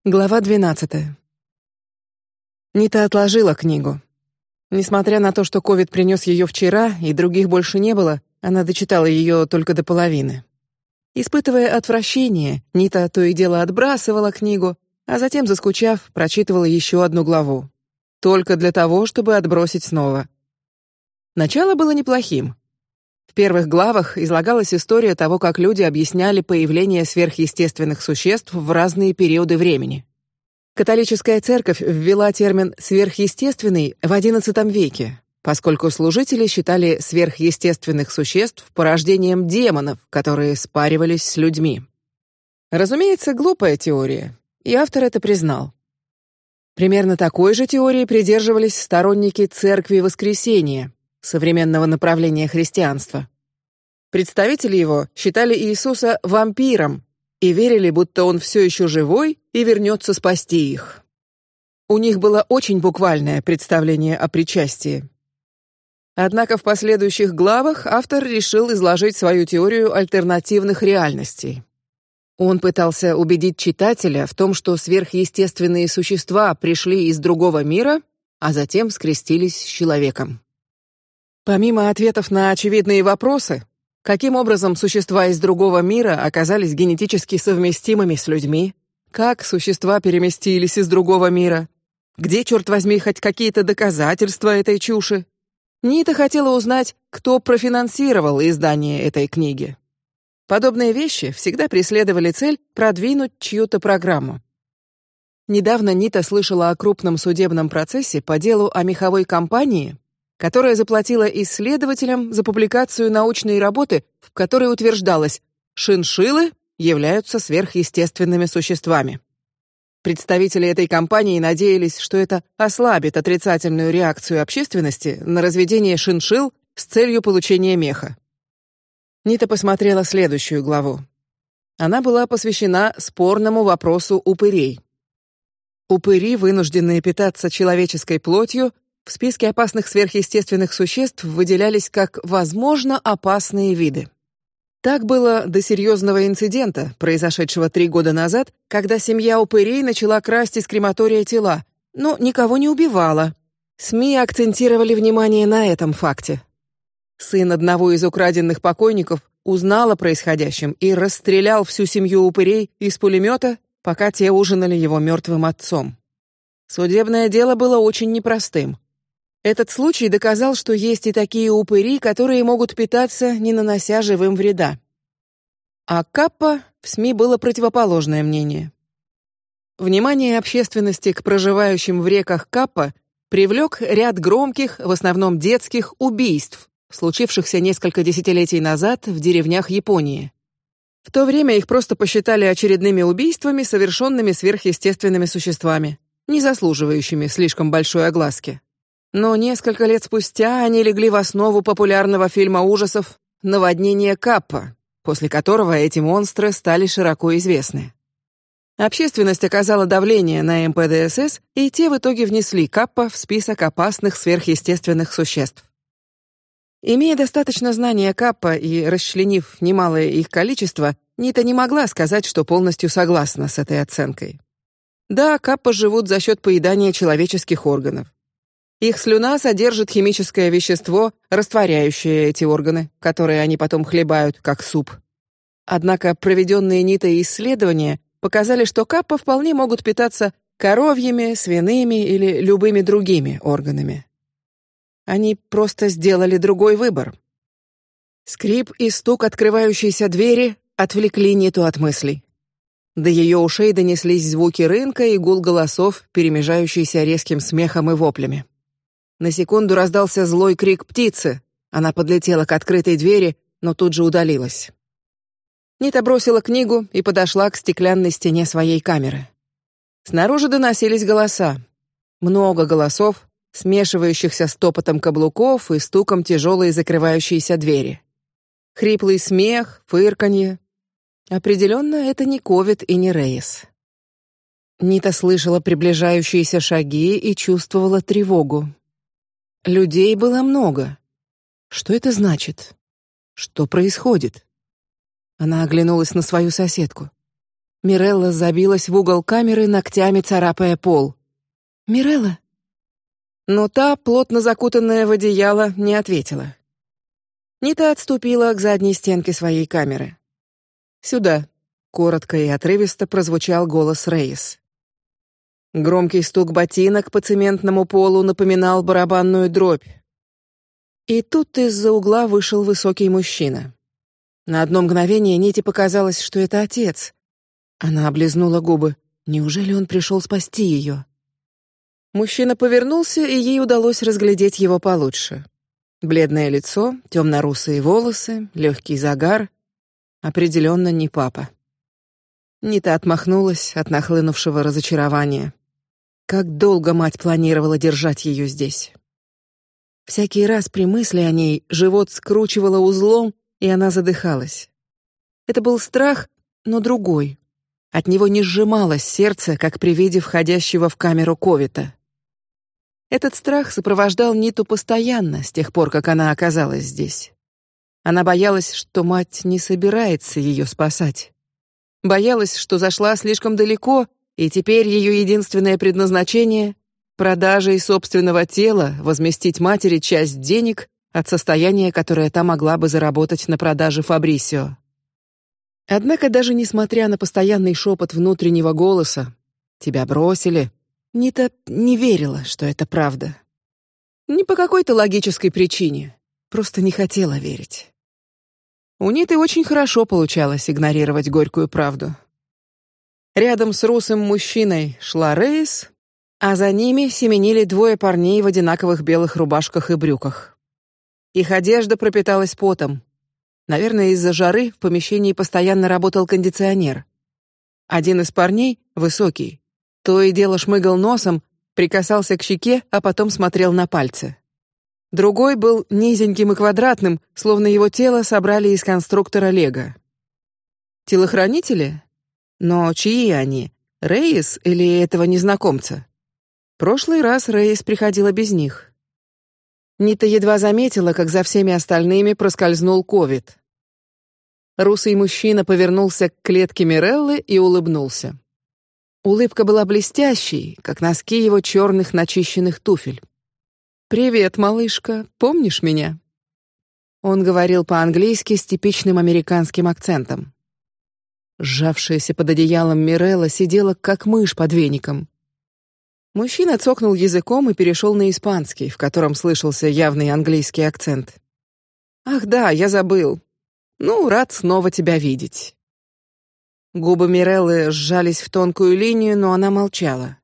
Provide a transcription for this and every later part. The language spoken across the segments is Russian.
Глава 12. Нита отложила книгу. Несмотря на то, что ковид принес ее вчера и других больше не было, она дочитала ее только до половины. Испытывая отвращение, Нита то и дело отбрасывала книгу, а затем, заскучав, прочитывала еще одну главу, только для того, чтобы отбросить снова. Начало было неплохим. В первых главах излагалась история того, как люди объясняли появление сверхъестественных существ в разные периоды времени. Католическая церковь ввела термин «сверхъестественный» в XI веке, поскольку служители считали сверхъестественных существ порождением демонов, которые спаривались с людьми. Разумеется, глупая теория, и автор это признал. Примерно такой же теории придерживались сторонники Церкви Воскресения, современного направления христианства. Представители его считали Иисуса вампиром и верили, будто он все еще живой и вернется спасти их. У них было очень буквальное представление о причастии. Однако в последующих главах автор решил изложить свою теорию альтернативных реальностей. Он пытался убедить читателя в том, что сверхъестественные существа пришли из другого мира, а затем скрестились с человеком. Помимо ответов на очевидные вопросы, каким образом существа из другого мира оказались генетически совместимыми с людьми, как существа переместились из другого мира, где, черт возьми, хоть какие-то доказательства этой чуши, Нита хотела узнать, кто профинансировал издание этой книги. Подобные вещи всегда преследовали цель продвинуть чью-то программу. Недавно Нита слышала о крупном судебном процессе по делу о меховой компании, которая заплатила исследователям за публикацию научной работы, в которой утверждалось: шиншиллы являются сверхъестественными существами. Представители этой компании надеялись, что это ослабит отрицательную реакцию общественности на разведение шиншилл с целью получения меха. Нита посмотрела следующую главу. Она была посвящена спорному вопросу упырей. Упыри, вынужденные питаться человеческой плотью, в списке опасных сверхъестественных существ выделялись как возможно опасные виды. Так было до серьезного инцидента, произошедшего 3 года назад, когда семья упырей начала красть из крематория тела, но никого не убивала. СМИ акцентировали внимание на этом факте. Сын одного из украденных покойников узнал о происходящем и расстрелял всю семью упырей из пулемета, пока те ужинали его мертвым отцом. Судебное дело было очень непростым. Этот случай доказал, что есть и такие упыри, которые могут питаться, не нанося живым вреда. А Каппа в СМИ было противоположное мнение. Внимание общественности к проживающим в реках Каппа привлек ряд громких, в основном детских, убийств, случившихся несколько десятилетий назад в деревнях Японии. В то время их просто посчитали очередными убийствами, совершенными сверхъестественными существами, не заслуживающими слишком большой огласки. Но несколько лет спустя они легли в основу популярного фильма ужасов «Наводнение Каппа», после которого эти монстры стали широко известны. Общественность оказала давление на МПДСС, и те в итоге внесли Каппа в список опасных сверхъестественных существ. Имея достаточно знания Каппа и расчленив немалое их количество, Нита не могла сказать, что полностью согласна с этой оценкой. Да, Каппа живут за счет поедания человеческих органов. Их слюна содержит химическое вещество, растворяющее эти органы, которые они потом хлебают как суп. Однако проведенные Нитой исследования показали, что Каппа вполне могут питаться коровьими, свиными или любыми другими органами. Они просто сделали другой выбор. Скрип и стук открывающейся двери отвлекли Ниту от мыслей. До ее ушей донеслись звуки рынка и гул голосов, перемежающийся резким смехом и воплями. На секунду раздался злой крик птицы. Она подлетела к открытой двери, но тут же удалилась. Нита бросила книгу и подошла к стеклянной стене своей камеры. Снаружи доносились голоса. Много голосов, смешивающихся с топотом каблуков и стуком тяжелой закрывающейся двери. Хриплый смех, фырканье. Определенно, это не ковид и не Рейс. Нита слышала приближающиеся шаги и чувствовала тревогу. Людей было много. Что это значит? Что происходит? Она оглянулась на свою соседку. Мирелла забилась в угол камеры, ногтями царапая пол. «Мирелла?» Но та, плотно закутанная в одеяло, не ответила. Нита отступила к задней стенке своей камеры. «Сюда», — коротко и отрывисто прозвучал голос Рейс. Громкий стук ботинок по цементному полу напоминал барабанную дробь. И тут из-за угла вышел высокий мужчина. На одно мгновение Ните показалось, что это отец. Она облизнула губы. Неужели он пришел спасти ее? Мужчина повернулся, и ей удалось разглядеть его получше. Бледное лицо, темно-русые волосы, легкий загар. Определенно не папа. Нита отмахнулась от нахлынувшего разочарования. Как долго мать планировала держать ее здесь. Всякий раз при мысли о ней живот скручивало узлом, и она задыхалась. Это был страх, но другой. От него не сжималось сердце, как при виде входящего в камеру Ковита. Этот страх сопровождал Ниту постоянно с тех пор, как она оказалась здесь. Она боялась, что мать не собирается ее спасать. Боялась, что зашла слишком далеко, и теперь ее единственное предназначение — продажей собственного тела возместить матери часть денег от состояния, которое та могла бы заработать на продаже Фабрисио. Однако даже несмотря на постоянный шепот внутреннего голоса «Тебя бросили», Нита не верила, что это правда. Не по какой-то логической причине, просто не хотела верить. У Ниты очень хорошо получалось игнорировать горькую правду. Рядом с русым мужчиной шла Рейс, а за ними семенили двое парней в одинаковых белых рубашках и брюках. Их одежда пропиталась потом. Наверное, из-за жары в помещении постоянно работал кондиционер. Один из парней, высокий, то и дело шмыгал носом, прикасался к щеке, а потом смотрел на пальцы. Другой был низеньким и квадратным, словно его тело собрали из конструктора Лего. Телохранители? Но чьи они? Рейс или этого незнакомца? Прошлый раз Рейс приходила без них. Нита едва заметила, как за всеми остальными проскользнул Ковид. Русый мужчина повернулся к клетке Миреллы и улыбнулся. Улыбка была блестящей, как носки его черных начищенных туфель. «Привет, малышка, помнишь меня?» Он говорил по-английски с типичным американским акцентом. Сжавшаяся под одеялом Мирелла сидела как мышь под веником. Мужчина цокнул языком и перешел на испанский, в котором слышался явный английский акцент. «Ах да, я забыл. Ну, рад снова тебя видеть». Губы Миреллы сжались в тонкую линию, но она молчала.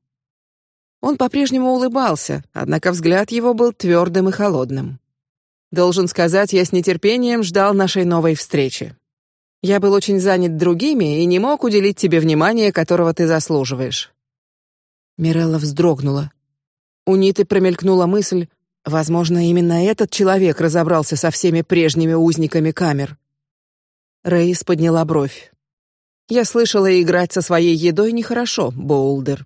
Он по-прежнему улыбался, однако взгляд его был твердым и холодным. Должен сказать, я с нетерпением ждал нашей новой встречи. Я был очень занят другими и не мог уделить тебе внимания, которого ты заслуживаешь. Мирелла вздрогнула. У Ниты промелькнула мысль, возможно, именно этот человек разобрался со всеми прежними узниками камер. Рейс подняла бровь. Я слышала, играть со своей едой нехорошо, Боулдер.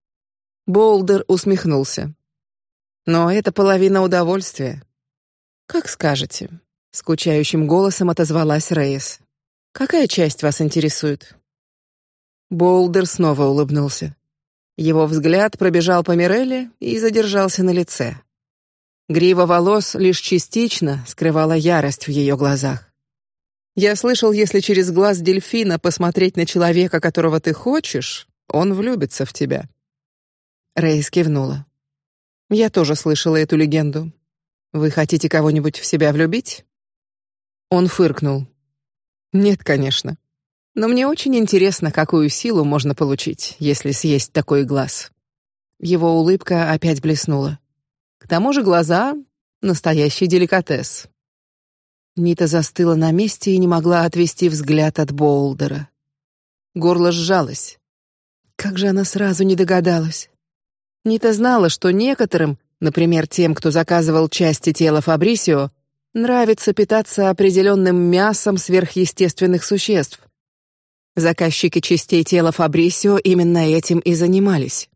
Боулдер усмехнулся. Но это половина удовольствия. Как скажете, скучающим голосом отозвалась Рейс. Какая часть вас интересует? Боулдер снова улыбнулся. Его взгляд пробежал по Мирелле и задержался на лице. Грива волос лишь частично скрывала ярость в ее глазах. Я слышал, если через глаз дельфина посмотреть на человека, которого ты хочешь, он влюбится в тебя. Рейс кивнула. Я тоже слышала эту легенду. Вы хотите кого-нибудь в себя влюбить? Он фыркнул. Нет, конечно. Но мне очень интересно, какую силу можно получить, если съесть такой глаз. Его улыбка опять блеснула. К тому же глаза — настоящий деликатес. Нита застыла на месте и не могла отвести взгляд от Боулдера. Горло сжалось. Как же она сразу не догадалась? Нита знала, что некоторым, например, тем, кто заказывал части тела Фабрисио, нравится питаться определенным мясом сверхъестественных существ. Заказчики частей тела Фабрисио именно этим и занимались.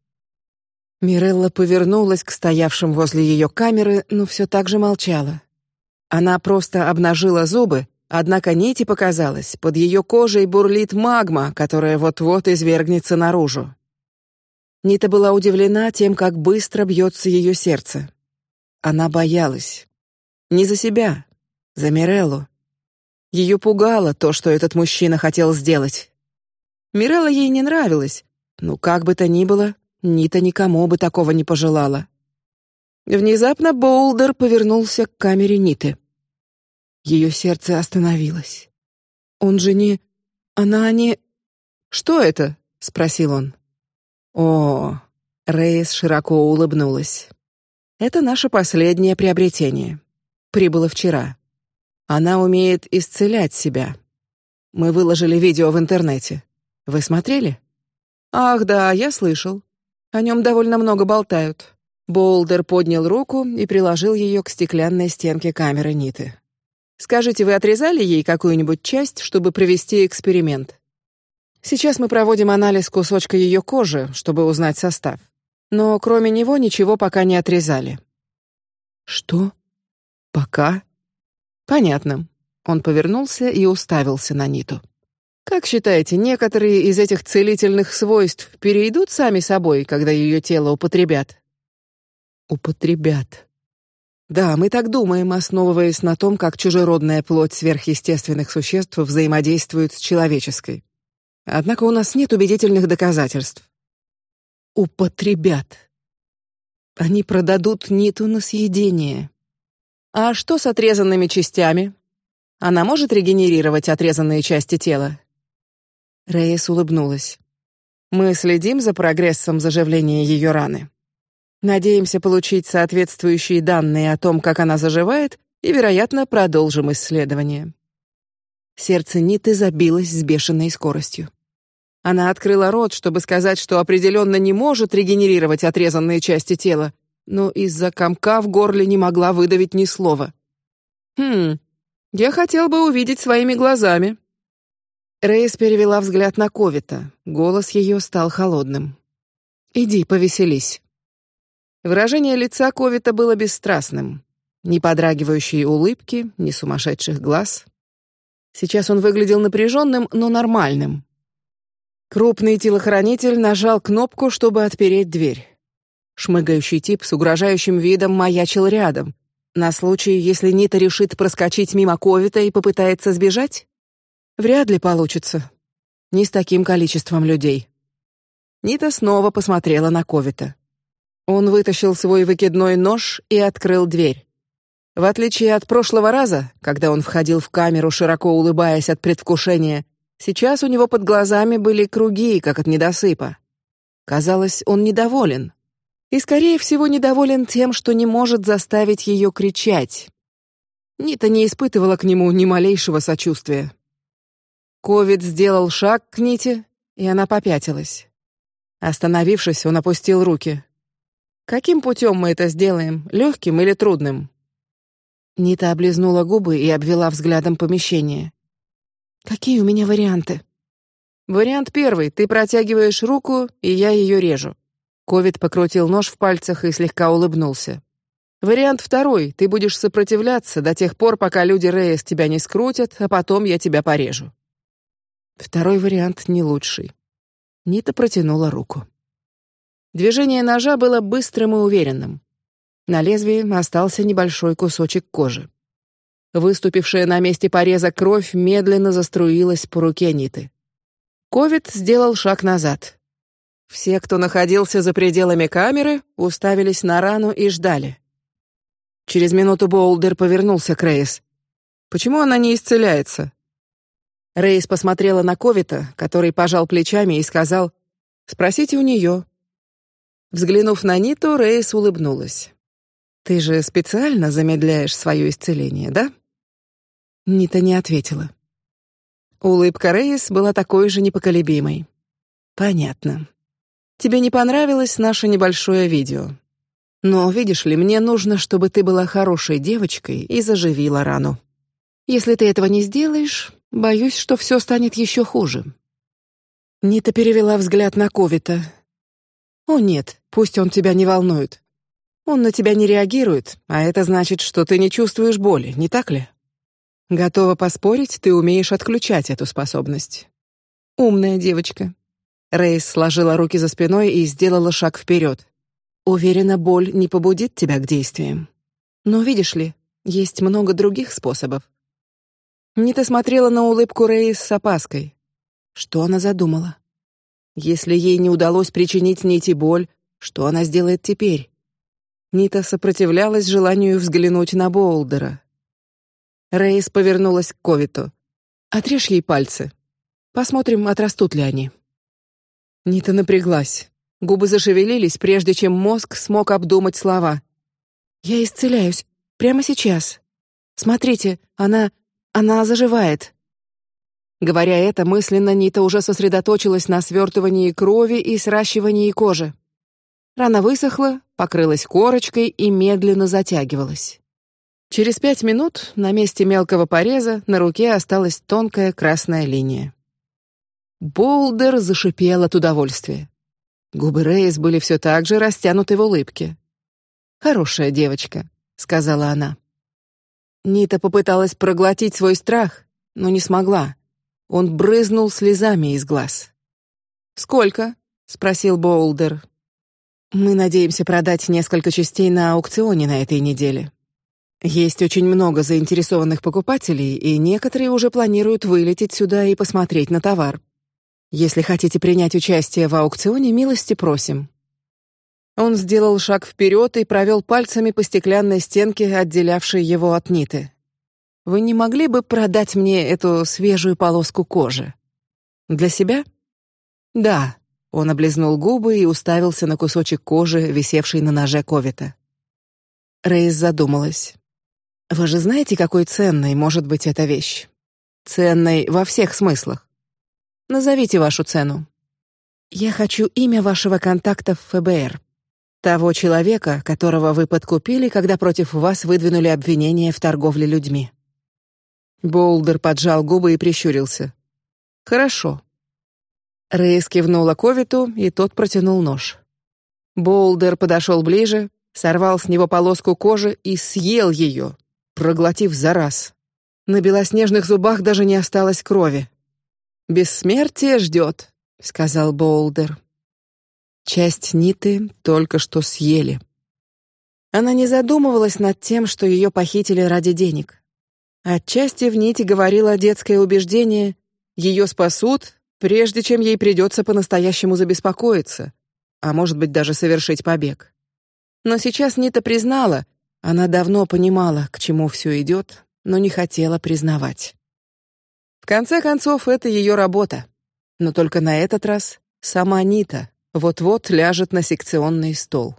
Мирелла повернулась к стоявшим возле ее камеры, но все так же молчала. Она просто обнажила зубы, Однако Нити показалось, под ее кожей бурлит магма, которая вот-вот извергнется наружу. Нита была удивлена тем, как быстро бьется ее сердце. Она боялась. Не за себя, за Миреллу. Ее пугало то, что этот мужчина хотел сделать. Мирелла ей не нравилась, но как бы то ни было, Нита никому бы такого не пожелала. Внезапно Боулдер повернулся к камере Ниты. Ее сердце остановилось. Он же не... Она не... «Что это?» — спросил он. «О...» — Рейс широко улыбнулась. «Это наше последнее приобретение. Прибыло вчера. Она умеет исцелять себя. Мы выложили видео в интернете. Вы смотрели?» «Ах, да, я слышал. О нем довольно много болтают». Боулдер поднял руку и приложил ее к стеклянной стенке камеры Ниты. «Скажите, вы отрезали ей какую-нибудь часть, чтобы провести эксперимент? Сейчас мы проводим анализ кусочка ее кожи, чтобы узнать состав. Но кроме него ничего пока не отрезали». «Что? Пока?» «Понятно». Он повернулся и уставился на Ниту. «Как считаете, некоторые из этих целительных свойств перейдут сами собой, когда ее тело употребят?» «Употребят». Да, мы так думаем, основываясь на том, как чужеродная плоть сверхъестественных существ взаимодействует с человеческой. Однако у нас нет убедительных доказательств. Употребят. Они продадут Ниту на съедение. А что с отрезанными частями? Она может регенерировать отрезанные части тела? Рейс улыбнулась. Мы следим за прогрессом заживления ее раны. Надеемся получить соответствующие данные о том, как она заживает, и, вероятно, продолжим исследование. Сердце Ниты забилось с бешеной скоростью. Она открыла рот, чтобы сказать, что определенно не может регенерировать отрезанные части тела, но из-за комка в горле не могла выдавить ни слова. Я хотел бы увидеть своими глазами. Рейс перевела взгляд на Ковита. Голос ее стал холодным. Иди, повеселись. Выражение лица Ковита было бесстрастным. Ни подрагивающей улыбки, ни сумасшедших глаз. Сейчас он выглядел напряженным, но нормальным. Крупный телохранитель нажал кнопку, чтобы отпереть дверь. Шмыгающий тип с угрожающим видом маячил рядом, на случай, если Нита решит проскочить мимо Ковита и попытается сбежать. Вряд ли получится. Не с таким количеством людей. Нита снова посмотрела на Ковита. Он вытащил свой выкидной нож и открыл дверь. В отличие от прошлого раза, когда он входил в камеру, широко улыбаясь от предвкушения, сейчас у него под глазами были круги, как от недосыпа. Казалось, он недоволен. И, скорее всего, недоволен тем, что не может заставить ее кричать. Нита не испытывала к нему ни малейшего сочувствия. Ковид сделал шаг к Ните, и она попятилась. Остановившись, он опустил руки. Каким путем мы это сделаем, легким или трудным? Нита облизнула губы и обвела взглядом помещение. Какие у меня варианты? Вариант первый: ты протягиваешь руку, и я ее режу. Ковид покрутил нож в пальцах и слегка улыбнулся. Вариант второй: ты будешь сопротивляться до тех пор, пока люди Рейс тебя не скрутят, а потом я тебя порежу. Второй вариант не лучший. Нита протянула руку. Движение ножа было быстрым и уверенным. На лезвии остался небольшой кусочек кожи. Выступившая на месте пореза кровь медленно заструилась по руке Ниты. Ковид сделал шаг назад. Все, кто находился за пределами камеры, уставились на рану и ждали. Через минуту Боулдер повернулся к Рейс. Почему она не исцеляется? Рейс посмотрела на Ковита, который пожал плечами и сказал: "Спросите у нее". Взглянув на Ниту, Рейс улыбнулась. Ты же специально замедляешь свое исцеление, да? Нита не ответила. Улыбка Рейс была такой же непоколебимой. Понятно. Тебе не понравилось наше небольшое видео. Но видишь ли, мне нужно, чтобы ты была хорошей девочкой и заживила рану. Если ты этого не сделаешь, боюсь, что все станет еще хуже. Нита перевела взгляд на Ковита. О нет, пусть он тебя не волнует. Он на тебя не реагирует, а это значит, что ты не чувствуешь боли, не так ли? Готова поспорить, ты умеешь отключать эту способность. Умная девочка. Рейс сложила руки за спиной и сделала шаг вперед. Уверена, боль не побудит тебя к действиям. Но видишь ли, есть много других способов. Нита смотрела на улыбку Рейс с опаской. Что она задумала? Если ей не удалось причинить Ните боль, что она сделает теперь? Нита сопротивлялась желанию взглянуть на Боулдера. Рейс повернулась к Ковиту. Отрежь ей пальцы. Посмотрим, отрастут ли они. Нита напряглась. Губы зашевелились, прежде чем мозг смог обдумать слова. Я исцеляюсь прямо сейчас. Смотрите, она заживает. Говоря это, мысленно Нита уже сосредоточилась на свертывании крови и сращивании кожи. Рана высохла, покрылась корочкой и медленно затягивалась. Через 5 минут на месте мелкого пореза на руке осталась тонкая красная линия. Боулдер зашипел от удовольствия. Губы Рейс были все так же растянуты в улыбке. «Хорошая девочка», — сказала она. Нита попыталась проглотить свой страх, но не смогла. Он брызнул слезами из глаз. «Сколько?» — спросил Боулдер. «Мы надеемся продать несколько частей на аукционе на этой неделе. Есть очень много заинтересованных покупателей, и некоторые уже планируют вылететь сюда и посмотреть на товар. Если хотите принять участие в аукционе, милости просим». Он сделал шаг вперед и провел пальцами по стеклянной стенке, отделявшей его от Ниты. «Вы не могли бы продать мне эту свежую полоску кожи? Для себя?» «Да». Он облизнул губы и уставился на кусочек кожи, висевший на ноже Ковита. Рейс задумалась. «Вы же знаете, какой ценной может быть эта вещь? Ценной во всех смыслах. Назовите вашу цену». «Я хочу имя вашего контакта в ФБР. Того человека, которого вы подкупили, когда против вас выдвинули обвинение в торговле людьми». Боулдер поджал губы и прищурился. «Хорошо». Рейс кивнула Ковиту, и тот протянул нож. Боулдер подошел ближе, сорвал с него полоску кожи и съел ее, проглотив за раз. На белоснежных зубах даже не осталось крови. «Бессмертие ждет», — сказал Боулдер. Часть Ниты только что съели. Она не задумывалась над тем, что ее похитили ради денег. Отчасти в Ните говорило детское убеждение: ее спасут, прежде чем ей придется по-настоящему забеспокоиться, а может быть даже совершить побег. Но сейчас Нита признала, она давно понимала, к чему все идет, но не хотела признавать. В конце концов, это ее работа. Но только на этот раз сама Нита вот-вот ляжет на секционный стол.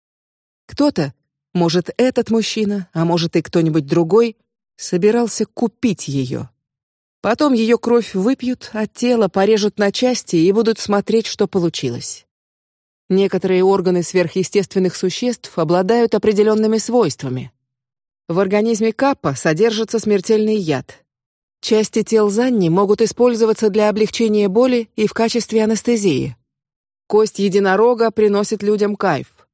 Кто-то, может, этот мужчина, а может и кто-нибудь другой, собирался купить ее. Потом ее кровь выпьют, а тело порежут на части и будут смотреть, что получилось. Некоторые органы сверхъестественных существ обладают определенными свойствами. В организме Каппа содержится смертельный яд. Части тел Занни могут использоваться для облегчения боли и в качестве анестезии. Кость единорога приносит людям кайф.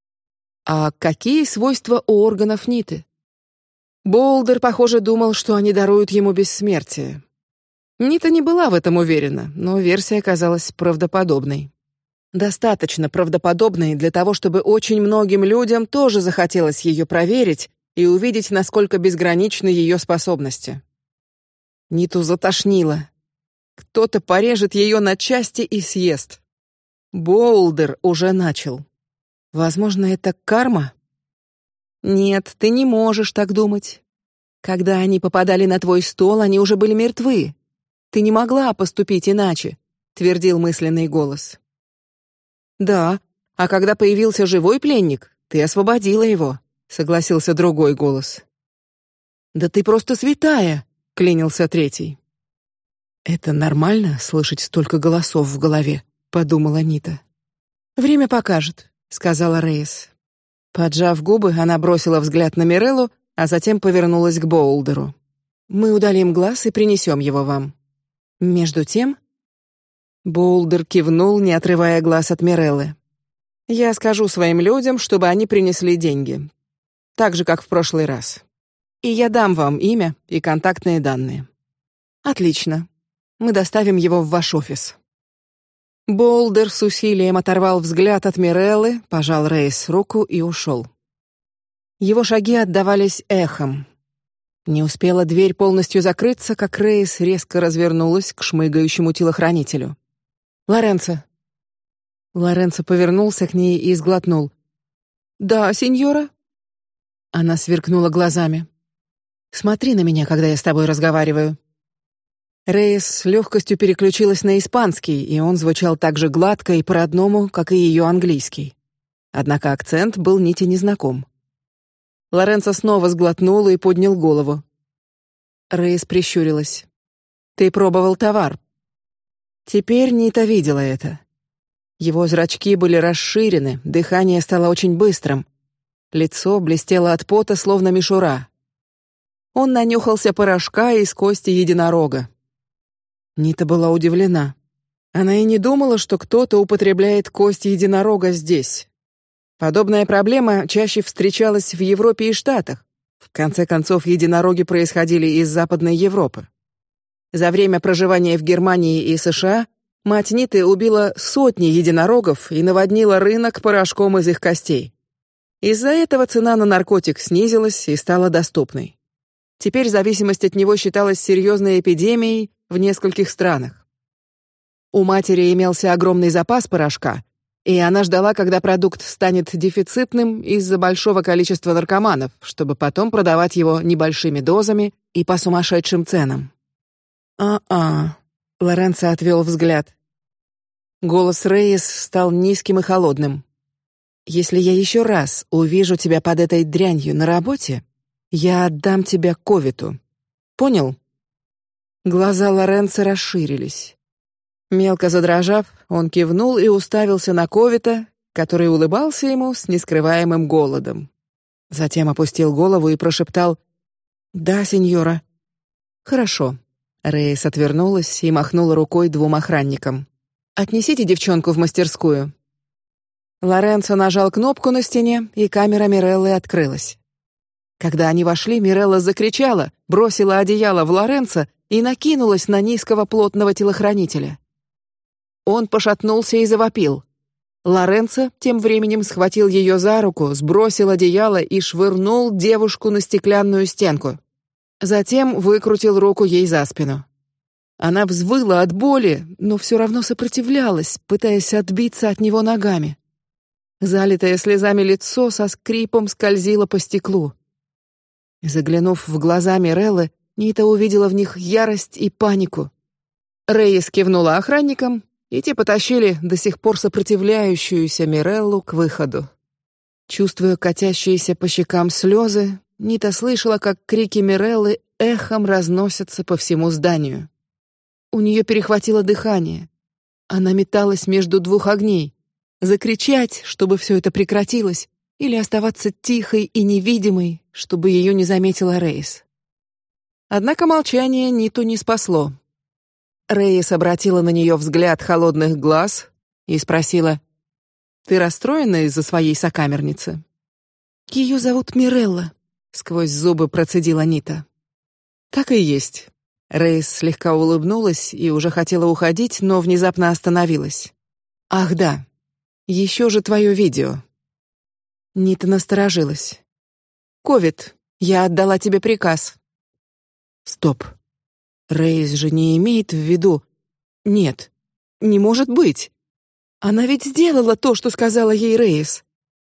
А какие свойства у органов Ниты? Боулдер, похоже, думал, что они даруют ему бессмертие. Нита не была в этом уверена, но версия оказалась правдоподобной. Достаточно правдоподобной для того, чтобы очень многим людям тоже захотелось ее проверить и увидеть, насколько безграничны ее способности. Ниту затошнило. Кто-то порежет ее на части и съест. Боулдер уже начал. Возможно, это карма? Нет, ты не можешь так думать. Когда они попадали на твой стол, они уже были мертвы. Ты не могла поступить иначе, твердил мысленный голос. Да, а когда появился живой пленник, ты освободила его, согласился другой голос. Да ты просто святая, клянился третий. Это нормально слышать столько голосов в голове, подумала Нита. Время покажет, сказала Рейс. Поджав губы, она бросила взгляд на Миреллу, а затем повернулась к Боулдеру. Мы удалим глаз и принесем его вам. Между тем, Боулдер кивнул, не отрывая глаз от Миреллы. Я скажу своим людям, чтобы они принесли деньги, так же как в прошлый раз. И я дам вам имя и контактные данные. Отлично. Мы доставим его в ваш офис. Болдер с усилием оторвал взгляд от Миреллы, пожал Рейс руку и ушел. Его шаги отдавались эхом. Не успела дверь полностью закрыться, как Рейс резко развернулась к шмыгающему телохранителю. Лоренцо. Лоренцо повернулся к ней и сглотнул. Да, сеньора. Она сверкнула глазами. Смотри на меня, когда я с тобой разговариваю. Рейс с легкостью переключилась на испанский, и он звучал так же гладко и по-родному, как и ее английский. Однако акцент был Ните незнаком. Лоренцо снова сглотнул и поднял голову. Рейс прищурилась. Ты пробовал товар? Теперь Нита видела это. Его зрачки были расширены, дыхание стало очень быстрым. Лицо блестело от пота, словно мишура. Он нанюхался порошка из кости единорога. Нита была удивлена. Она и не думала, что кто-то употребляет кость единорога здесь. Подобная проблема чаще встречалась в Европе и Штатах. В конце концов, единороги происходили из Западной Европы. За время проживания в Германии и США мать Ниты убила сотни единорогов и наводнила рынок порошком из их костей. Из-за этого цена на наркотик снизилась и стала доступной. Теперь зависимость от него считалась серьезной эпидемией в нескольких странах. У матери имелся огромный запас порошка, и она ждала, когда продукт станет дефицитным из-за большого количества наркоманов, чтобы потом продавать его небольшими дозами и по сумасшедшим ценам. Лоренцо отвел взгляд. Голос Рейс стал низким и холодным. Если я еще раз увижу тебя под этой дрянью на работе, я отдам тебя Ковиту. Понял? Глаза Лоренцо расширились. Мелко задрожав, он кивнул и уставился на Ковита, который улыбался ему с нескрываемым голодом. Затем опустил голову и прошептал: "Да, сеньора". Хорошо. Рейс отвернулась и махнула рукой двум охранникам. Отнесите девчонку в мастерскую. Лоренцо нажал кнопку на стене, и камера Миреллы открылась. Когда они вошли, Мирелла закричала, бросила одеяло в Лоренцо и накинулась на низкого плотного телохранителя. Он пошатнулся и завопил. Лоренцо тем временем схватил ее за руку, сбросил одеяло и швырнул девушку на стеклянную стенку. Затем выкрутил руку ей за спину. Она взвыла от боли, но все равно сопротивлялась, пытаясь отбиться от него ногами. Залитое слезами лицо со скрипом скользило по стеклу. Заглянув в глаза Миреллы, Нита увидела в них ярость и панику. Рейс кивнула охранникам, и те потащили до сих пор сопротивляющуюся Миреллу к выходу. Чувствуя катящиеся по щекам слезы, Нита слышала, как крики Миреллы эхом разносятся по всему зданию. У нее перехватило дыхание. Она металась между двух огней: закричать, чтобы все это прекратилось, или оставаться тихой и невидимой, чтобы ее не заметила Рейс. Однако молчание Ниту не спасло. Рейс обратила на нее взгляд холодных глаз и спросила: "Ты расстроена из-за своей сокамерницы?" "Ее зовут Мирелла", сквозь зубы процедила Нита. "Так и есть." Рейс слегка улыбнулась и уже хотела уходить, но внезапно остановилась. "Ах да, еще же твое видео." Нита насторожилась. "Ковид, я отдала тебе приказ." Стоп. Рейс же не имеет в виду... Нет, не может быть. Она ведь сделала то, что сказала ей Рейс.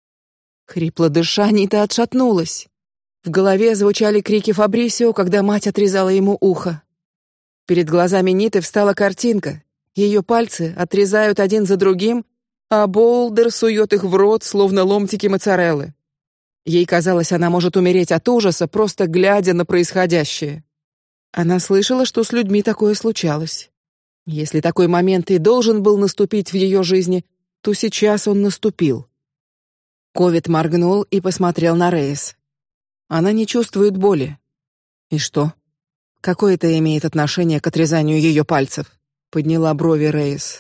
Хрипло дыша, Нита отшатнулась. В голове звучали крики Фабрисио, когда мать отрезала ему ухо. Перед глазами Ниты встала картинка. Ее пальцы отрезают один за другим, а Болдер сует их в рот, словно ломтики моцареллы. Ей казалось, она может умереть от ужаса, просто глядя на происходящее. Она слышала, что с людьми такое случалось. Если такой момент и должен был наступить в ее жизни, то сейчас он наступил. Ковид моргнул и посмотрел на Рейс. Она не чувствует боли. И что? Какое это имеет отношение к отрезанию ее пальцев? Подняла брови Рейс.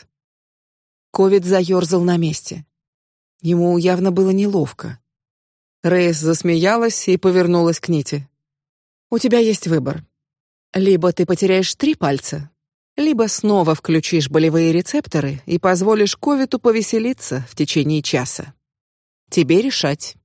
Ковид заерзал на месте. Ему явно было неловко. Рейс засмеялась и повернулась к Ните. У тебя есть выбор. Либо ты потеряешь 3 пальца, либо снова включишь болевые рецепторы и позволишь Ковиту повеселиться в течение часа. Тебе решать.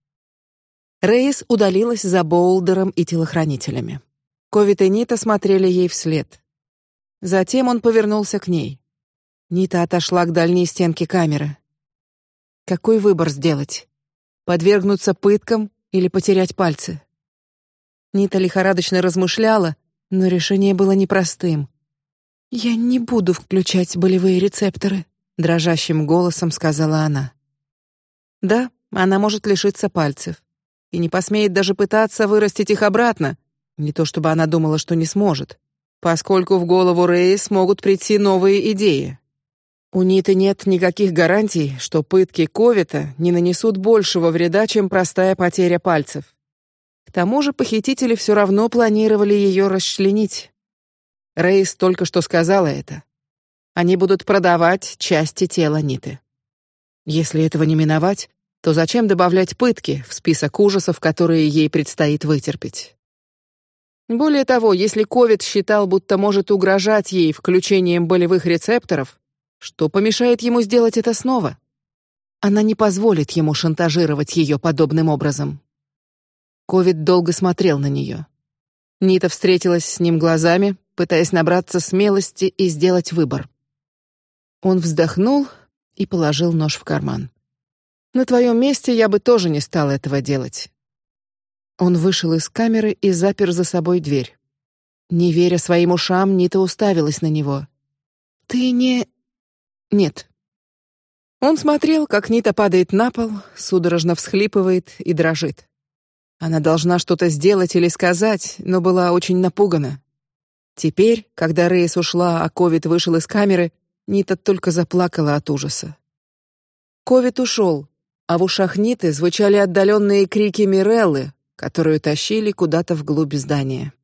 Рейс удалилась за Боулдером и телохранителями. Ковит и Нита смотрели ей вслед. Затем он повернулся к ней. Нита отошла к дальней стенке камеры. Какой выбор сделать? Подвергнуться пыткам или потерять пальцы? Нита лихорадочно размышляла, но решение было непростым. «Я не буду включать болевые рецепторы», — дрожащим голосом сказала она. Да, она может лишиться пальцев и не посмеет даже пытаться вырастить их обратно. Не то чтобы она думала, что не сможет, поскольку в голову Рейс могут прийти новые идеи. У Ниты нет никаких гарантий, что пытки Ковита не нанесут большего вреда, чем простая потеря пальцев. К тому же похитители все равно планировали ее расчленить. Рейс только что сказала это. Они будут продавать части тела Ниты. Если этого не миновать, то зачем добавлять пытки в список ужасов, которые ей предстоит вытерпеть? Более того, если Ковид считал, будто может угрожать ей включением болевых рецепторов, что помешает ему сделать это снова? Она не позволит ему шантажировать ее подобным образом. Ковид долго смотрел на нее. Нита встретилась с ним глазами, пытаясь набраться смелости и сделать выбор. Он вздохнул и положил нож в карман. На твоем месте я бы тоже не стал этого делать. Он вышел из камеры и запер за собой дверь. Не веря своим ушам, Нита уставилась на него. Ты не... Нет. Он смотрел, как Нита падает на пол, судорожно всхлипывает и дрожит. Она должна что-то сделать или сказать, но была очень напугана. Теперь, когда Рейс ушла, а Ковид вышел из камеры, Нита только заплакала от ужаса. Ковид ушел, а в ушах Ниты звучали отдаленные крики Миреллы, которую тащили куда-то вглубь здания.